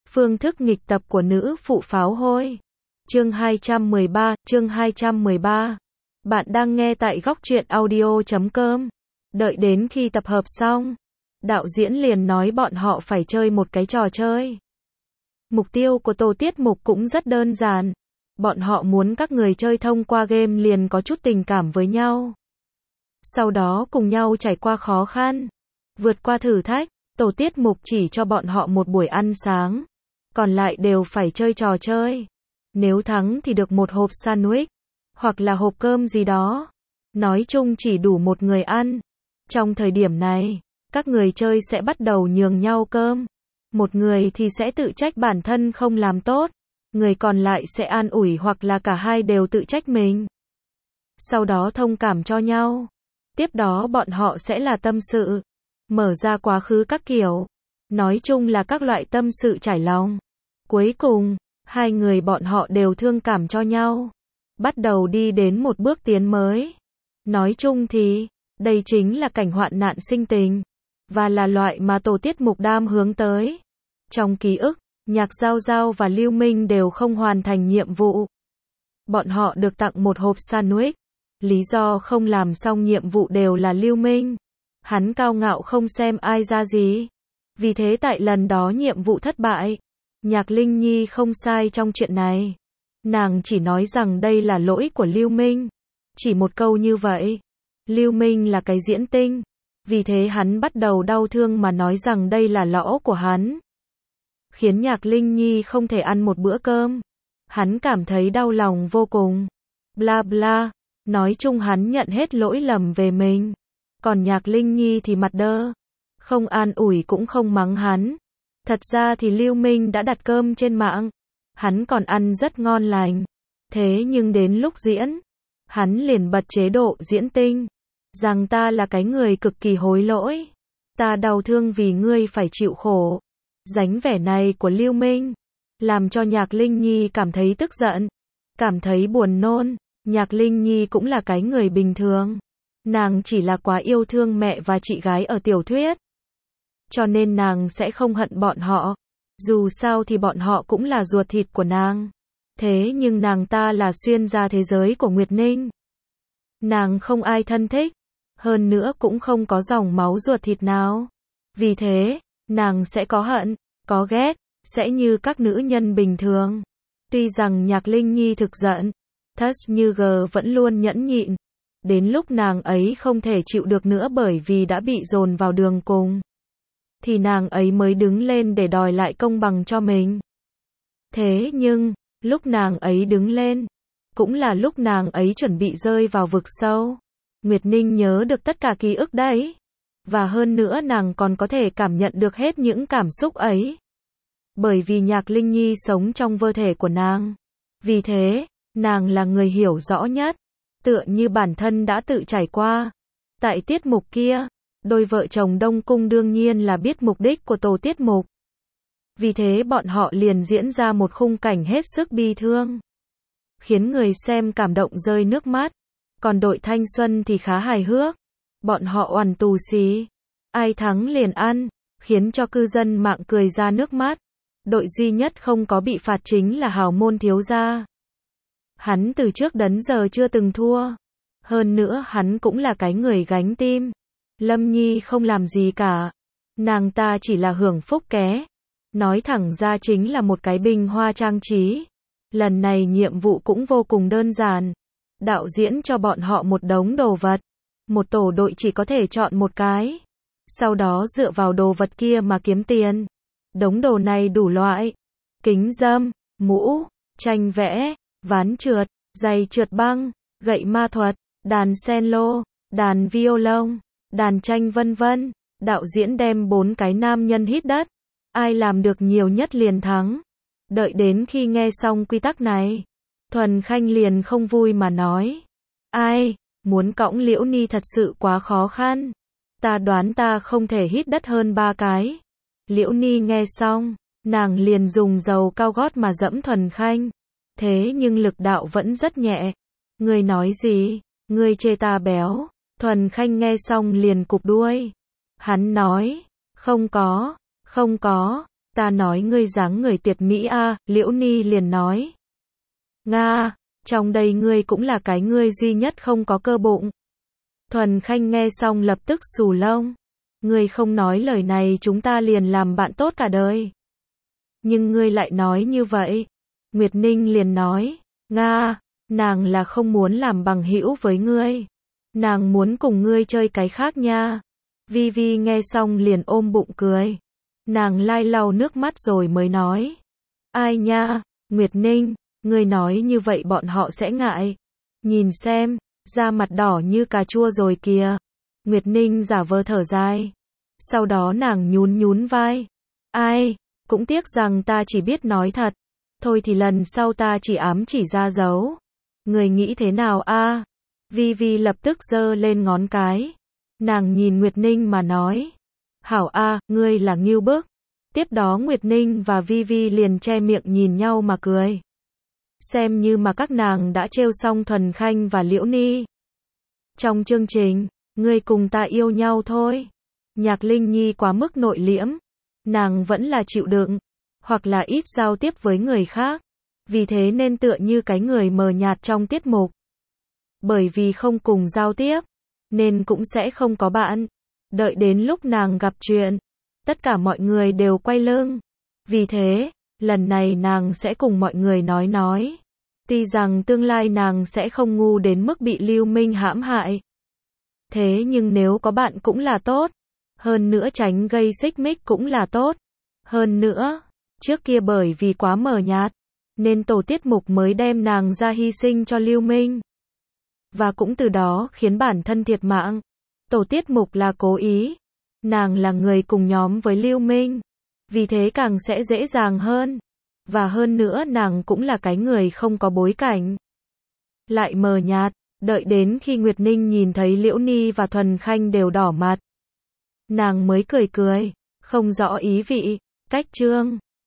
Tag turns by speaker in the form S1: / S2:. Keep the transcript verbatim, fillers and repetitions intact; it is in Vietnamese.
S1: Phương thức nghịch tập của nữ phụ pháo hôi. Chương hai trăm mười ba, chương hai trăm mười ba. Bạn đang nghe tại góc truyện audio chấm com. Đợi đến khi tập hợp xong, đạo diễn liền nói bọn họ phải chơi một cái trò chơi. Mục tiêu của tổ tiết mục cũng rất đơn giản. Bọn họ muốn các người chơi thông qua game liền có chút tình cảm với nhau. Sau đó cùng nhau trải qua khó khăn, vượt qua thử thách. Tổ tiết mục chỉ cho bọn họ một buổi ăn sáng, còn lại đều phải chơi trò chơi. Nếu thắng thì được một hộp sandwich, hoặc là hộp cơm gì đó. Nói chung chỉ đủ một người ăn. Trong thời điểm này, các người chơi sẽ bắt đầu nhường nhau cơm. Một người thì sẽ tự trách bản thân không làm tốt, người còn lại sẽ an ủi hoặc là cả hai đều tự trách mình. Sau đó thông cảm cho nhau. Tiếp đó bọn họ sẽ là tâm sự, mở ra quá khứ các kiểu. Nói chung là các loại tâm sự trải lòng. Cuối cùng, hai người bọn họ đều thương cảm cho nhau. Bắt đầu đi đến một bước tiến mới. Nói chung thì, đây chính là cảnh hoạn nạn sinh tình. Và là loại mà tổ tiết mục đam hướng tới. Trong ký ức, Nhạc Giao Giao và Lưu Minh đều không hoàn thành nhiệm vụ. Bọn họ được tặng một hộp sandwich. Lý do không làm xong nhiệm vụ đều là Lưu Minh. Hắn cao ngạo không xem ai ra gì. Vì thế tại lần đó nhiệm vụ thất bại. Nhạc Linh Nhi không sai trong chuyện này. Nàng chỉ nói rằng đây là lỗi của Lưu Minh. Chỉ một câu như vậy. Lưu Minh là cái diễn tinh. Vì thế hắn bắt đầu đau thương mà nói rằng đây là lỗi của hắn. Khiến Nhạc Linh Nhi không thể ăn một bữa cơm. Hắn cảm thấy đau lòng vô cùng. Bla bla. Nói chung hắn nhận hết lỗi lầm về mình. Còn Nhạc Linh Nhi thì mặt đơ. Không an ủi cũng không mắng hắn. Thật ra thì Lưu Minh đã đặt cơm trên mạng. Hắn còn ăn rất ngon lành. Thế nhưng đến lúc diễn, hắn liền bật chế độ diễn tinh. Rằng ta là cái người cực kỳ hối lỗi. Ta đau thương vì ngươi phải chịu khổ. Dáng vẻ này của Lưu Minh làm cho Nhạc Linh Nhi cảm thấy tức giận. Cảm thấy buồn nôn. Nhạc Linh Nhi cũng là cái người bình thường. Nàng chỉ là quá yêu thương mẹ và chị gái ở tiểu thuyết. Cho nên nàng sẽ không hận bọn họ. Dù sao thì bọn họ cũng là ruột thịt của nàng. Thế nhưng nàng ta là xuyên ra thế giới của Nguyệt Ninh. Nàng không ai thân thích. Hơn nữa cũng không có dòng máu ruột thịt nào. Vì thế, nàng sẽ có hận, có ghét, sẽ như các nữ nhân bình thường. Tuy rằng Nhạc Linh Nhi thực giận, Thus như G vẫn luôn nhẫn nhịn. Đến lúc nàng ấy không thể chịu được nữa bởi vì đã bị dồn vào đường cùng. Thì nàng ấy mới đứng lên để đòi lại công bằng cho mình. Thế nhưng, lúc nàng ấy đứng lên, cũng là lúc nàng ấy chuẩn bị rơi vào vực sâu. Nguyệt Ninh nhớ được tất cả ký ức đấy. Và hơn nữa nàng còn có thể cảm nhận được hết những cảm xúc ấy. Bởi vì Nhạc Linh Nhi sống trong cơ thể của nàng. Vì thế, nàng là người hiểu rõ nhất. Tựa như bản thân đã tự trải qua. Tại tiết mục kia, đôi vợ chồng Đông Cung đương nhiên là biết mục đích của tổ tiết mục. Vì thế bọn họ liền diễn ra một khung cảnh hết sức bi thương. Khiến người xem cảm động rơi nước mắt. Còn đội thanh xuân thì khá hài hước. Bọn họ oằn tù xí. Ai thắng liền ăn. Khiến cho cư dân mạng cười ra nước mắt. Đội duy nhất không có bị phạt chính là Hào Môn thiếu gia. Hắn từ trước đến giờ chưa từng thua. Hơn nữa hắn cũng là cái người gánh tim. Lâm Nhi không làm gì cả. Nàng ta chỉ là hưởng phúc ké. Nói thẳng ra chính là một cái bình hoa trang trí. Lần này nhiệm vụ cũng vô cùng đơn giản. Đạo diễn cho bọn họ một đống đồ vật. Một tổ đội chỉ có thể chọn một cái. Sau đó dựa vào đồ vật kia mà kiếm tiền. Đống đồ này đủ loại. Kính râm, mũ, tranh vẽ, ván trượt, giày trượt băng, gậy ma thuật, đàn cello, đàn violon, đàn tranh vân vân. Đạo diễn đem bốn cái nam nhân hít đất. Ai làm được nhiều nhất liền thắng. Đợi đến khi nghe xong quy tắc này, Thuần Khanh liền không vui mà nói. Ai, muốn cõng Liễu Ni thật sự quá khó khăn. Ta đoán ta không thể hít đất hơn ba cái. Liễu Ni nghe xong, nàng liền dùng dầu cao gót mà dẫm Thuần Khanh. Thế nhưng lực đạo vẫn rất nhẹ. Ngươi nói gì? Ngươi chê ta béo? Thuần Khanh nghe xong liền cụp đuôi. Hắn nói, không có, không có, Ta nói ngươi dáng người tuyệt mỹ a, Liễu Ni liền nói. Nga, trong đây ngươi cũng là cái ngươi duy nhất không có cơ bụng. Thuần Khanh nghe xong lập tức xù lông. Ngươi không nói lời này chúng ta liền làm bạn tốt cả đời. Nhưng ngươi lại nói như vậy. Nguyệt Ninh liền nói, Nga, nàng là không muốn làm bằng hữu với ngươi. Nàng muốn cùng ngươi chơi cái khác nha. Vi Vi nghe xong liền ôm bụng cười. Nàng lai lau nước mắt rồi mới nói. Ai nha, Nguyệt Ninh, ngươi nói như vậy bọn họ sẽ ngại. Nhìn xem, da mặt đỏ như cà chua rồi kìa. Nguyệt Ninh giả vờ thở dài. Sau đó nàng nhún nhún vai. Ai, cũng tiếc rằng ta chỉ biết nói thật. Thôi thì lần sau ta chỉ ám chỉ ra dấu. Người nghĩ thế nào a? Vi Vi lập tức giơ lên ngón cái. Nàng nhìn Nguyệt Ninh mà nói. Hảo a, ngươi là ngưu bức. Tiếp đó Nguyệt Ninh và Vi Vi liền che miệng nhìn nhau mà cười. Xem như mà các nàng đã trêu xong Thuần Khanh và Liễu Ni. Trong chương trình, ngươi cùng ta yêu nhau thôi. Nhạc Linh Nhi quá mức nội liễm. Nàng vẫn là chịu đựng. Hoặc là ít giao tiếp với người khác. Vì thế nên tựa như cái người mờ nhạt trong tiết mục. Bởi vì không cùng giao tiếp, nên cũng sẽ không có bạn. Đợi đến lúc nàng gặp chuyện, tất cả mọi người đều quay lưng. Vì thế, lần này nàng sẽ cùng mọi người nói nói. Tuy rằng tương lai nàng sẽ không ngu đến mức bị Lưu Minh hãm hại. Thế nhưng nếu có bạn cũng là tốt. Hơn nữa tránh gây xích mích cũng là tốt. Hơn nữa, trước kia bởi vì quá mờ nhạt, nên tổ tiết mục mới đem nàng ra hy sinh cho Lưu Minh. Và cũng từ đó khiến bản thân thiệt mạng. Tổ tiết mục là cố ý. Nàng là người cùng nhóm với Lưu Minh. Vì thế càng sẽ dễ dàng hơn. Và hơn nữa nàng cũng là cái người không có bối cảnh. Lại mờ nhạt, đợi đến khi Nguyệt Ninh nhìn thấy Liễu Ni và Thuần Khanh đều đỏ mặt. Nàng mới cười cười, không rõ ý vị, cách chương.